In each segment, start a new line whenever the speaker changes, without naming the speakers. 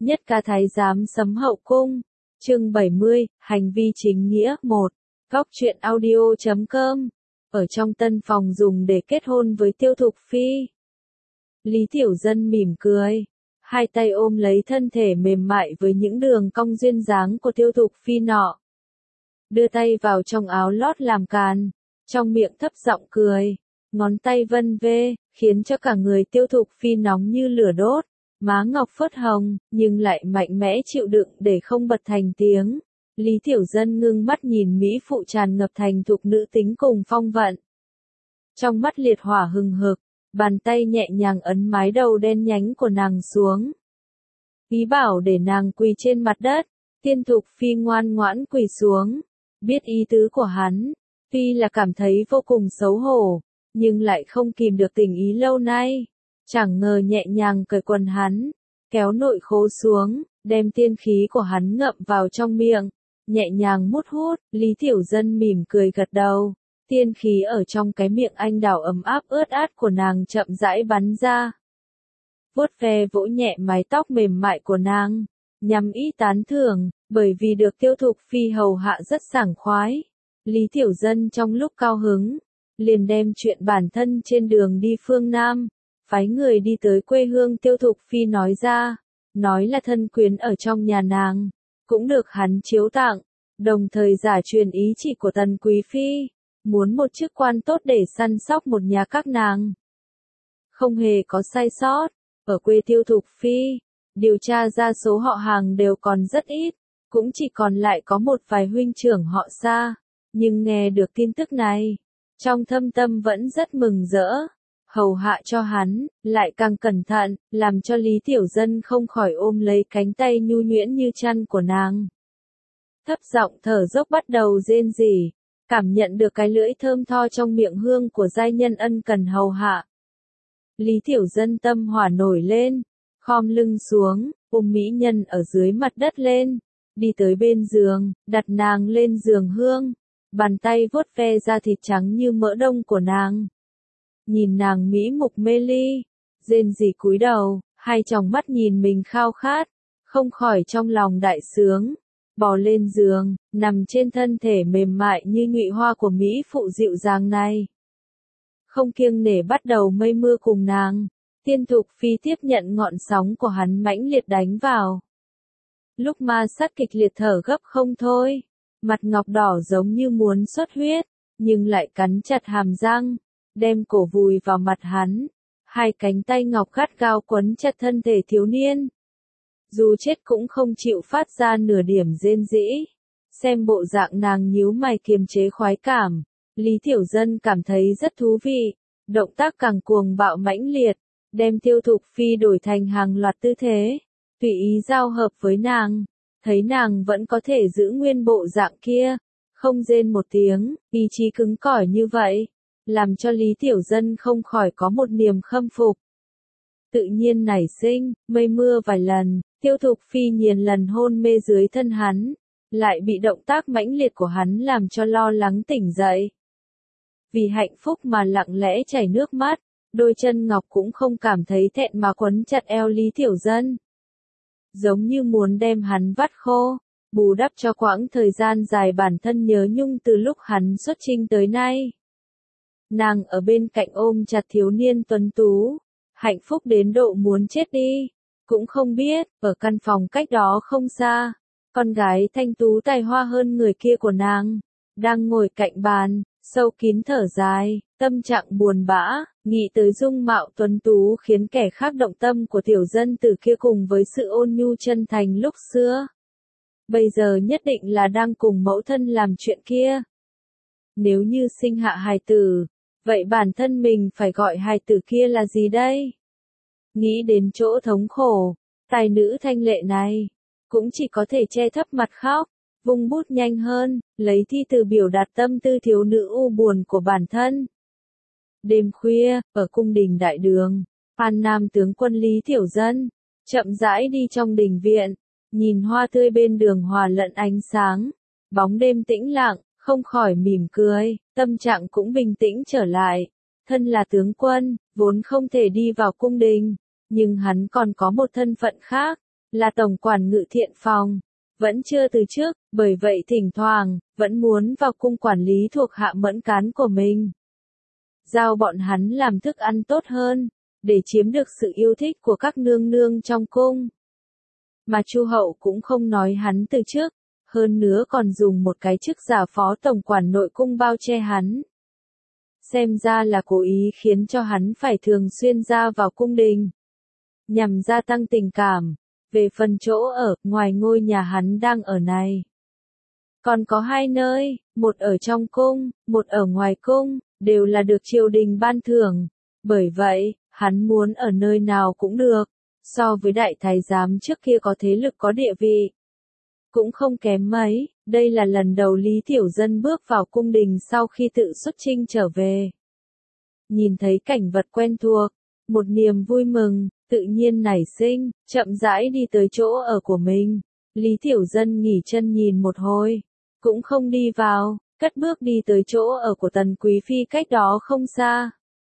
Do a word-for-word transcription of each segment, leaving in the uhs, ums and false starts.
Nhất ca thái giám sấm hậu cung. Chương bảy mươi, hành vi chính nghĩa một. Góc truyện audio chấm com. Ở trong tân phòng dùng để kết hôn với Tiêu Thục Phi. Lý Tiểu Dân mỉm cười, hai tay ôm lấy thân thể mềm mại với những đường cong duyên dáng của Tiêu Thục Phi nọ. Đưa tay vào trong áo lót làm càn, trong miệng thấp giọng cười, ngón tay vân vê, khiến cho cả người Tiêu Thục Phi nóng như lửa đốt, má ngọc phớt hồng, nhưng lại mạnh mẽ chịu đựng để không bật thành tiếng. Lý Tiểu Dân ngưng mắt nhìn mỹ phụ tràn ngập thành thục nữ tính cùng phong vận. Trong mắt liệt hỏa hừng hực, bàn tay nhẹ nhàng ấn mái đầu đen nhánh của nàng xuống. Ý bảo để nàng quỳ trên mặt đất, Tiên Thục Phi ngoan ngoãn quỳ xuống. Biết ý tứ của hắn, tuy là cảm thấy vô cùng xấu hổ, nhưng lại không kìm được tình ý lâu nay. Chẳng ngờ nhẹ nhàng cởi quần hắn, kéo nội khố xuống, đem tiên khí của hắn ngậm vào trong miệng, nhẹ nhàng mút hút. Lý Tiểu Dân mỉm cười gật đầu, tiên khí ở trong cái miệng anh đào ấm áp ướt át của nàng chậm rãi bắn ra. Vuốt ve vỗ nhẹ mái tóc mềm mại của nàng, nhằm ý tán thưởng, bởi vì được Tiêu Thục Phi hầu hạ rất sảng khoái. Lý Tiểu Dân trong lúc cao hứng, liền đem chuyện bản thân trên đường đi phương Nam, phái người đi tới quê hương Tiêu Thục Phi nói ra, nói là thân quyến ở trong nhà nàng, cũng được hắn chiếu tặng, đồng thời giả truyền ý chỉ của Tần Quý Phi, muốn một chức quan tốt để săn sóc một nhà các nàng. Không hề có sai sót, ở quê Tiêu Thục Phi, điều tra ra số họ hàng đều còn rất ít, cũng chỉ còn lại có một vài huynh trưởng họ xa, nhưng nghe được tin tức này, trong thâm tâm vẫn rất mừng rỡ. Hầu hạ cho hắn, lại càng cẩn thận, làm cho Lý Tiểu Dân không khỏi ôm lấy cánh tay nhu nhuyễn như chăn của nàng. Thấp giọng thở dốc bắt đầu rên rỉ, cảm nhận được cái lưỡi thơm tho trong miệng hương của giai nhân ân cần hầu hạ. Lý Tiểu Dân tâm hỏa nổi lên, khom lưng xuống, ôm mỹ nhân ở dưới mặt đất lên, đi tới bên giường, đặt nàng lên giường hương, bàn tay vuốt ve da thịt trắng như mỡ đông của nàng. Nhìn nàng mỹ mục mê ly, rên rỉ cúi đầu, hai tròng mắt nhìn mình khao khát, không khỏi trong lòng đại sướng, bò lên giường, nằm trên thân thể mềm mại như nhụy hoa của mỹ phụ dịu dàng này. Không kiêng nể bắt đầu mây mưa cùng nàng, Tiên Thục Phi tiếp nhận ngọn sóng của hắn mãnh liệt đánh vào. Lúc ma sát kịch liệt thở gấp không thôi, mặt ngọc đỏ giống như muốn xuất huyết, nhưng lại cắn chặt hàm răng, đem cổ vùi vào mặt hắn, hai cánh tay ngọc gắt gao quấn chặt thân thể thiếu niên. Dù chết cũng không chịu phát ra nửa điểm rên rỉ. Xem bộ dạng nàng nhíu mày kiềm chế khoái cảm, Lý Tiểu Dân cảm thấy rất thú vị, động tác càng cuồng bạo mãnh liệt, đem Tiêu Thục Phi đổi thành hàng loạt tư thế, tùy ý giao hợp với nàng, thấy nàng vẫn có thể giữ nguyên bộ dạng kia, không rên một tiếng, ý chí cứng cỏi như vậy, làm cho Lý Tiểu Dân không khỏi có một niềm khâm phục. Tự nhiên nảy sinh, mây mưa vài lần, Tiêu Thục Phi nhiều lần hôn mê dưới thân hắn, lại bị động tác mãnh liệt của hắn làm cho lo lắng tỉnh dậy. Vì hạnh phúc mà lặng lẽ chảy nước mắt, đôi chân ngọc cũng không cảm thấy thẹn mà quấn chặt eo Lý Tiểu Dân. Giống như muốn đem hắn vắt khô, bù đắp cho quãng thời gian dài bản thân nhớ nhung từ lúc hắn xuất chinh tới nay. Nàng ở bên cạnh ôm chặt thiếu niên tuấn tú, hạnh phúc đến độ muốn chết đi, cũng không biết, ở căn phòng cách đó không xa, con gái thanh tú tài hoa hơn người kia của nàng, đang ngồi cạnh bàn, sâu kín thở dài, tâm trạng buồn bã, nghĩ tới dung mạo tuấn tú khiến kẻ khác động tâm của Tiểu Dân từ kia cùng với sự ôn nhu chân thành lúc xưa. Bây giờ nhất định là đang cùng mẫu thân làm chuyện kia. Nếu như sinh hạ hài tử, vậy bản thân mình phải gọi hài tử kia là gì đây? Nghĩ đến chỗ thống khổ, tài nữ thanh lệ này, cũng chỉ có thể che thấp mặt khóc, vung bút nhanh hơn, lấy thi từ biểu đạt tâm tư thiếu nữ u buồn của bản thân. Đêm khuya, ở cung đình đại đường, An Nam tướng quân Lý Tiểu Dân, chậm rãi đi trong đình viện, nhìn hoa tươi bên đường hòa lẫn ánh sáng, bóng đêm tĩnh lặng, không khỏi mỉm cười, tâm trạng cũng bình tĩnh trở lại. Thân là tướng quân, vốn không thể đi vào cung đình, nhưng hắn còn có một thân phận khác, là tổng quản ngự thiện phòng, vẫn chưa từ chức, bởi vậy thỉnh thoảng, vẫn muốn vào cung quản lý thuộc hạ mẫn cán của mình. Giao bọn hắn làm thức ăn tốt hơn, để chiếm được sự yêu thích của các nương nương trong cung. Mà Chu Hậu cũng không nói hắn từ chức, hơn nữa còn dùng một cái chức giả phó tổng quản nội cung bao che hắn. Xem ra là cố ý khiến cho hắn phải thường xuyên ra vào cung đình, nhằm gia tăng tình cảm. Về phần chỗ ở, ngoài ngôi nhà hắn đang ở này, còn có hai nơi, một ở trong cung, một ở ngoài cung, đều là được triều đình ban thưởng. Bởi vậy, hắn muốn ở nơi nào cũng được, so với đại thái giám trước kia có thế lực có địa vị. Cũng không kém mấy, đây là lần đầu Lý Tiểu Dân bước vào cung đình sau khi tự xuất chinh trở về. Nhìn thấy cảnh vật quen thuộc, một niềm vui mừng, tự nhiên nảy sinh, chậm rãi đi tới chỗ ở của mình. Lý Tiểu Dân nghỉ chân nhìn một hồi, cũng không đi vào, cất bước đi tới chỗ ở của Tần Quý Phi cách đó không xa.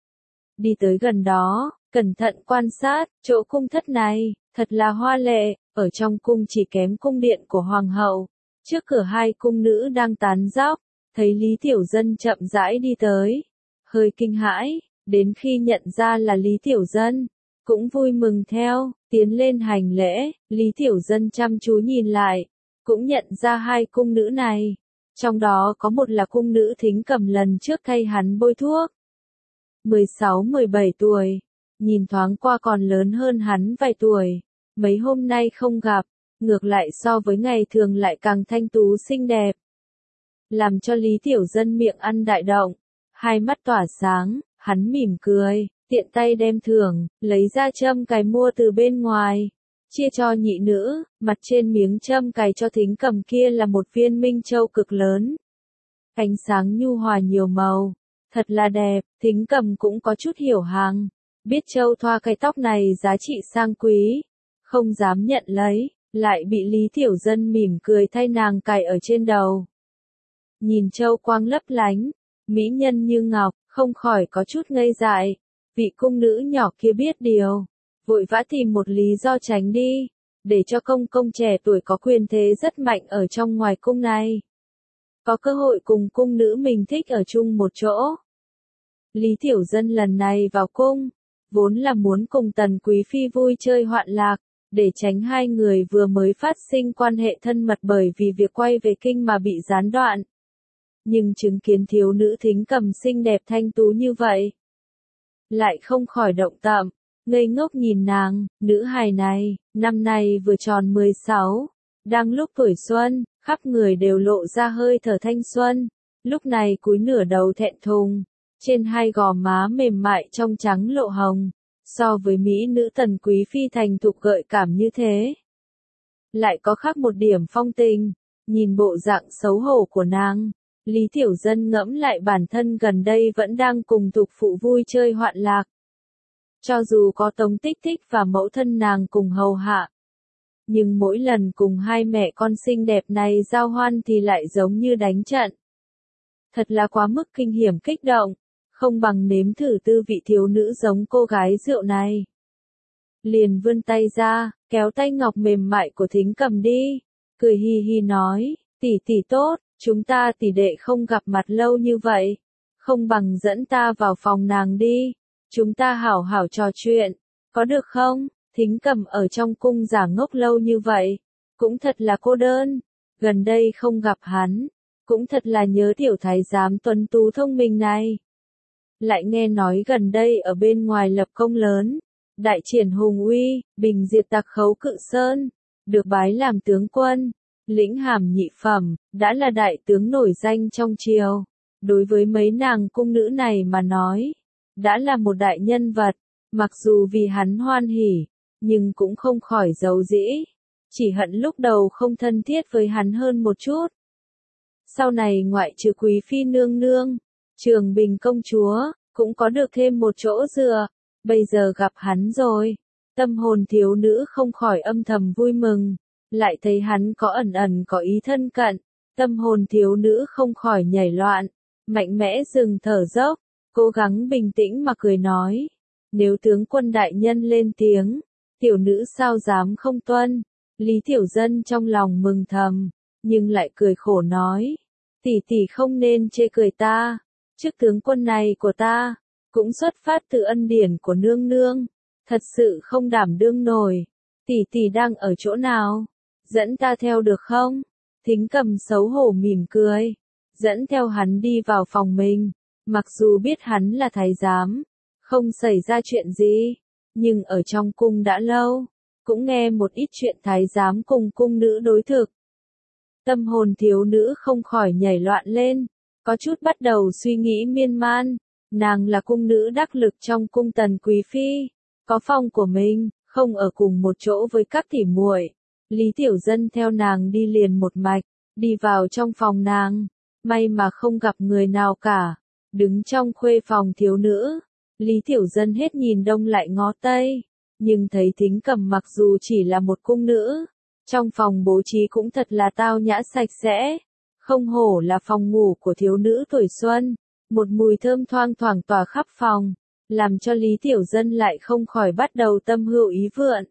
Đi tới gần đó, cẩn thận quan sát, chỗ cung thất này, thật là hoa lệ, ở trong cung chỉ kém cung điện của Hoàng hậu. Trước cửa hai cung nữ đang tán dóc, thấy Lý Tiểu Dân chậm rãi đi tới. Hơi kinh hãi, đến khi nhận ra là Lý Tiểu Dân, cũng vui mừng theo, tiến lên hành lễ. Lý Tiểu Dân chăm chú nhìn lại, cũng nhận ra hai cung nữ này. Trong đó có một là cung nữ Thính Cầm lần trước thay hắn bôi thuốc. mười sáu mười bảy tuổi, nhìn thoáng qua còn lớn hơn hắn vài tuổi. Mấy hôm nay không gặp, ngược lại so với ngày thường lại càng thanh tú xinh đẹp. Làm cho Lý Tiểu Dân miệng ăn đại động, hai mắt tỏa sáng, hắn mỉm cười, tiện tay đem thưởng, lấy ra châm cài mua từ bên ngoài, chia cho nhị nữ. Mặt trên miếng châm cài cho Thính Cầm kia là một viên minh châu cực lớn, ánh sáng nhu hòa nhiều màu, thật là đẹp. Thính Cầm cũng có chút hiểu hàng, biết châu thoa cái tóc này giá trị sang quý, không dám nhận lấy, lại bị Lý Tiểu Dân mỉm cười thay nàng cài ở trên đầu. Nhìn châu quang lấp lánh, mỹ nhân như ngọc, không khỏi có chút ngây dại. Vị cung nữ nhỏ kia biết điều, vội vã tìm một lý do tránh đi, để cho công công trẻ tuổi có quyền thế rất mạnh ở trong ngoài cung này, có cơ hội cùng cung nữ mình thích ở chung một chỗ. Lý Tiểu Dân lần này vào cung, vốn là muốn cùng Tần Quý Phi vui chơi hoạn lạc, để tránh hai người vừa mới phát sinh quan hệ thân mật bởi vì việc quay về kinh mà bị gián đoạn. Nhưng chứng kiến thiếu nữ Thính Cầm xinh đẹp thanh tú như vậy, lại không khỏi động tâm, ngây ngốc nhìn nàng. Nữ hài này, năm nay vừa tròn mười sáu, đang lúc tuổi xuân, khắp người đều lộ ra hơi thở thanh xuân. Lúc này cúi nửa đầu thẹn thùng, trên hai gò má mềm mại trong trắng lộ hồng, so với mỹ nữ Tần Quý Phi thành thục gợi cảm như thế, lại có khác một điểm phong tình. Nhìn bộ dạng xấu hổ của nàng, Lý Tiểu Dân ngẫm lại bản thân gần đây vẫn đang cùng thục phụ vui chơi hoạn lạc. Cho dù có Tống Tích Tích và mẫu thân nàng cùng hầu hạ, nhưng mỗi lần cùng hai mẹ con xinh đẹp này giao hoan thì lại giống như đánh trận. Thật là quá mức kinh hiểm kích động, không bằng nếm thử tư vị thiếu nữ giống cô gái rượu này. Liền vươn tay ra, kéo tay ngọc mềm mại của Thính Cầm đi, cười hi hi nói, tỷ tỷ tốt, chúng ta tỷ đệ không gặp mặt lâu như vậy, không bằng dẫn ta vào phòng nàng đi, chúng ta hảo hảo trò chuyện, có được không? Thính Cầm ở trong cung giả ngốc lâu như vậy, cũng thật là cô đơn, gần đây không gặp hắn, cũng thật là nhớ tiểu thái giám tuấn tú thông minh này. Lại nghe nói gần đây ở bên ngoài lập công lớn, đại triển hùng uy, bình diệt tặc khấu Cự Sơn, được bái làm tướng quân, lĩnh hàm nhị phẩm, đã là đại tướng nổi danh trong triều. Đối với mấy nàng cung nữ này mà nói, đã là một đại nhân vật, mặc dù vì hắn hoan hỉ, nhưng cũng không khỏi giấu dĩ, chỉ hận lúc đầu không thân thiết với hắn hơn một chút. Sau này ngoại trừ Quý Phi nương nương, Trường Bình công chúa, cũng có được thêm một chỗ dựa, bây giờ gặp hắn rồi, tâm hồn thiếu nữ không khỏi âm thầm vui mừng, lại thấy hắn có ẩn ẩn có ý thân cận, tâm hồn thiếu nữ không khỏi nhảy loạn, mạnh mẽ dừng thở dốc, cố gắng bình tĩnh mà cười nói, nếu tướng quân đại nhân lên tiếng, tiểu nữ sao dám không tuân, Lý Tiểu Dân trong lòng mừng thầm, nhưng lại cười khổ nói, tỷ tỷ không nên chê cười ta, chức tướng quân này của ta, cũng xuất phát từ ân điển của nương nương, thật sự không đảm đương nổi, tỷ tỷ đang ở chỗ nào, dẫn ta theo được không? Thính Cầm xấu hổ mỉm cười, dẫn theo hắn đi vào phòng mình, mặc dù biết hắn là thái giám, không xảy ra chuyện gì, nhưng ở trong cung đã lâu, cũng nghe một ít chuyện thái giám cùng cung nữ đối thực. Tâm hồn thiếu nữ không khỏi nhảy loạn lên, có chút bắt đầu suy nghĩ miên man, nàng là cung nữ đắc lực trong cung Tần quý phi, có phòng của mình, không ở cùng một chỗ với các tỉ muội. Lý Tiểu Dân theo nàng đi liền một mạch, đi vào trong phòng nàng, may mà không gặp người nào cả, đứng trong khuê phòng thiếu nữ, Lý Tiểu Dân hết nhìn đông lại ngó tây, nhưng thấy Thính Cầm mặc dù chỉ là một cung nữ, trong phòng bố trí cũng thật là tao nhã sạch sẽ, không hổ là phòng ngủ của thiếu nữ tuổi xuân, một mùi thơm thoang thoảng tỏa khắp phòng, làm cho Lý Tiểu Dân lại không khỏi bắt đầu tâm hữu ý vượn.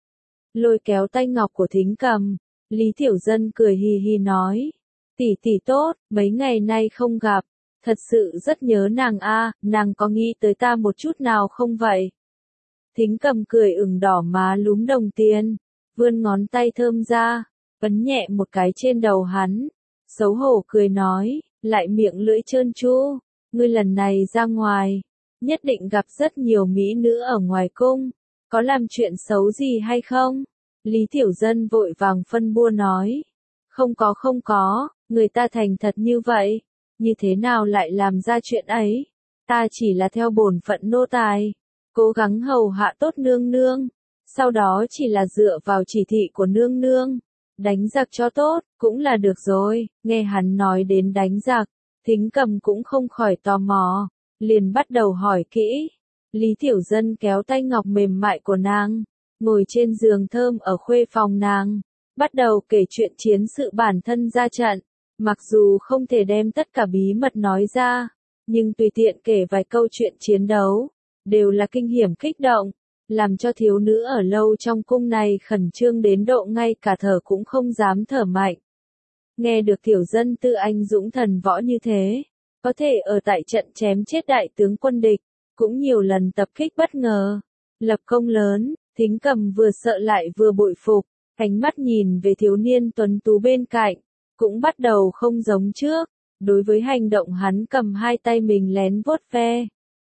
Lôi kéo tay ngọc của Thính Cầm, Lý Tiểu Dân cười hì hì nói, tỷ tỷ tốt, mấy ngày nay không gặp, thật sự rất nhớ nàng a, nàng có nghĩ tới ta một chút nào không vậy? Thính Cầm cười ửng đỏ má lúm đồng tiền, vươn ngón tay thơm ra, ấn nhẹ một cái trên đầu hắn, xấu hổ cười nói, lại miệng lưỡi trơn tru, ngươi lần này ra ngoài, nhất định gặp rất nhiều mỹ nữ ở ngoài cung, có làm chuyện xấu gì hay không? Lý Tiểu Dân vội vàng phân bua nói, không có không có, người ta thành thật như vậy, như thế nào lại làm ra chuyện ấy, ta chỉ là theo bổn phận nô tài, cố gắng hầu hạ tốt nương nương, sau đó chỉ là dựa vào chỉ thị của nương nương, đánh giặc cho tốt, cũng là được rồi. Nghe hắn nói đến đánh giặc, Thính Cầm cũng không khỏi tò mò, liền bắt đầu hỏi kỹ. Lý Tiểu Dân kéo tay ngọc mềm mại của nàng, ngồi trên giường thơm ở khuê phòng nàng, bắt đầu kể chuyện chiến sự bản thân ra trận, mặc dù không thể đem tất cả bí mật nói ra, nhưng tùy tiện kể vài câu chuyện chiến đấu, đều là kinh hiểm kích động, làm cho thiếu nữ ở lâu trong cung này khẩn trương đến độ ngay cả thở cũng không dám thở mạnh. Nghe được Tiểu Dân tự anh dũng thần võ như thế, có thể ở tại trận chém chết đại tướng quân địch, cũng nhiều lần tập kích bất ngờ, lập công lớn, Thính Cầm vừa sợ lại vừa bội phục, ánh mắt nhìn về thiếu niên tuấn tú bên cạnh, cũng bắt đầu không giống trước, đối với hành động hắn cầm hai tay mình lén vuốt ve,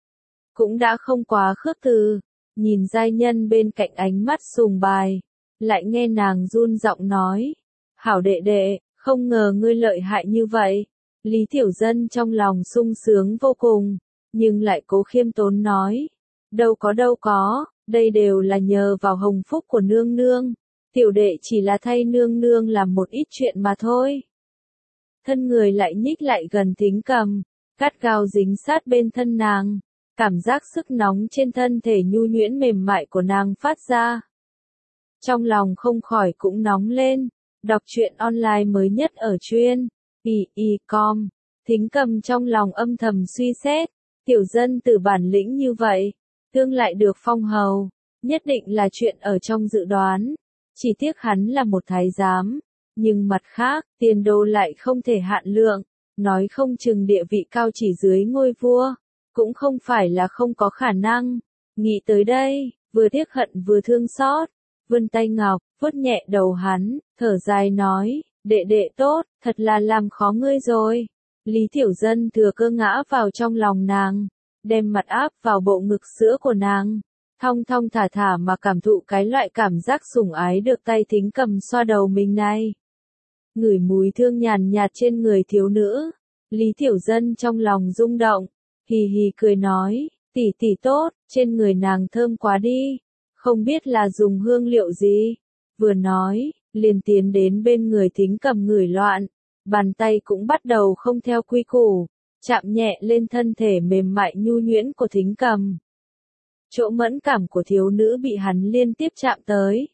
cũng đã không quá khước từ, nhìn giai nhân bên cạnh ánh mắt sùng bài, lại nghe nàng run giọng nói, hảo đệ đệ, không ngờ ngươi lợi hại như vậy. Lý Tiểu Dân trong lòng sung sướng vô cùng, nhưng lại cố khiêm tốn nói, đâu có đâu có, đây đều là nhờ vào hồng phúc của nương nương, tiểu đệ chỉ là thay nương nương làm một ít chuyện mà thôi. Thân người lại nhích lại gần Thính Cầm, gắt gao dính sát bên thân nàng, cảm giác sức nóng trên thân thể nhu nhuyễn mềm mại của nàng phát ra. Trong lòng không khỏi cũng nóng lên, đọc truyện online mới nhất ở chuyên i i chấm com, Thính Cầm trong lòng âm thầm suy xét, Tiểu Dân từ bản lĩnh như vậy, tương lại được phong hầu, nhất định là chuyện ở trong dự đoán, chỉ tiếc hắn là một thái giám, nhưng mặt khác, tiền đồ lại không thể hạn lượng, nói không chừng địa vị cao chỉ dưới ngôi vua, cũng không phải là không có khả năng. Nghĩ tới đây, vừa tiếc hận vừa thương xót, vươn tay ngọc, vuốt nhẹ đầu hắn, thở dài nói, đệ đệ tốt, thật là làm khó ngươi rồi. Lý Tiểu Dân thừa cơ ngã vào trong lòng nàng, đem mặt áp vào bộ ngực sữa của nàng, thong thong thả thả mà cảm thụ cái loại cảm giác sủng ái được tay Thính Cầm xoa đầu mình này. Ngửi mùi thương nhàn nhạt trên người thiếu nữ, Lý Tiểu Dân trong lòng rung động, hì hì cười nói, tỷ tỷ tốt, trên người nàng thơm quá đi, không biết là dùng hương liệu gì. Vừa nói, liền tiến đến bên người Thính Cầm ngửi loạn, bàn tay cũng bắt đầu không theo quy củ, chạm nhẹ lên thân thể mềm mại nhu nhuyễn của Thính Cầm. Chỗ mẫn cảm của thiếu nữ bị hắn liên tiếp chạm tới,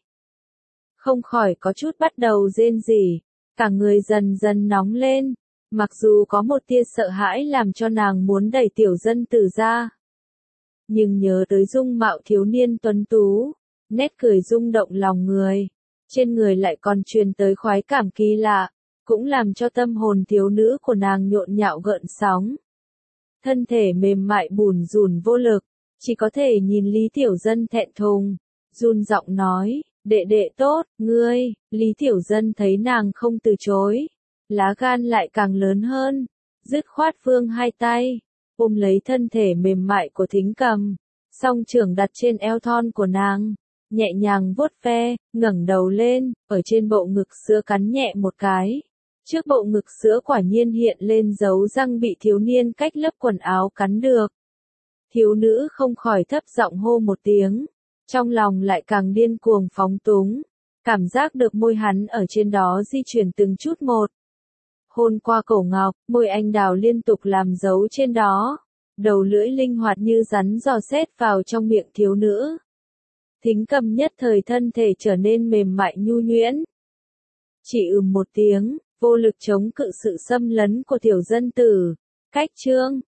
không khỏi có chút bắt đầu rên rỉ, cả người dần dần nóng lên, mặc dù có một tia sợ hãi làm cho nàng muốn đẩy Tiểu Dân Tử ra. Nhưng nhớ tới dung mạo thiếu niên tuấn tú, nét cười rung động lòng người, trên người lại còn truyền tới khoái cảm kỳ lạ, cũng làm cho tâm hồn thiếu nữ của nàng nhộn nhạo gợn sóng. Thân thể mềm mại bùn rùn vô lực, chỉ có thể nhìn Lý Tiểu Dân thẹn thùng, run giọng nói, đệ đệ tốt, ngươi. Lý Tiểu Dân thấy nàng không từ chối, lá gan lại càng lớn hơn, dứt khoát vươn hai tay, ôm lấy thân thể mềm mại của Thính Cầm, song trưởng đặt trên eo thon của nàng, nhẹ nhàng vuốt ve, ngẩng đầu lên, ở trên bộ ngực sữa cắn nhẹ một cái. Trước bộ ngực sữa quả nhiên hiện lên dấu răng bị thiếu niên cách lớp quần áo cắn được. Thiếu nữ không khỏi thấp giọng hô một tiếng, trong lòng lại càng điên cuồng phóng túng, cảm giác được môi hắn ở trên đó di chuyển từng chút một. Hôn qua cổ ngọc, môi anh đào liên tục làm dấu trên đó, đầu lưỡi linh hoạt như rắn dò xét vào trong miệng thiếu nữ. Thính Cầm nhất thời thân thể trở nên mềm mại nhu nhuyễn. Chỉ ừm một tiếng, vô lực chống cự sự xâm lấn của tiểu dân tử. Cách chương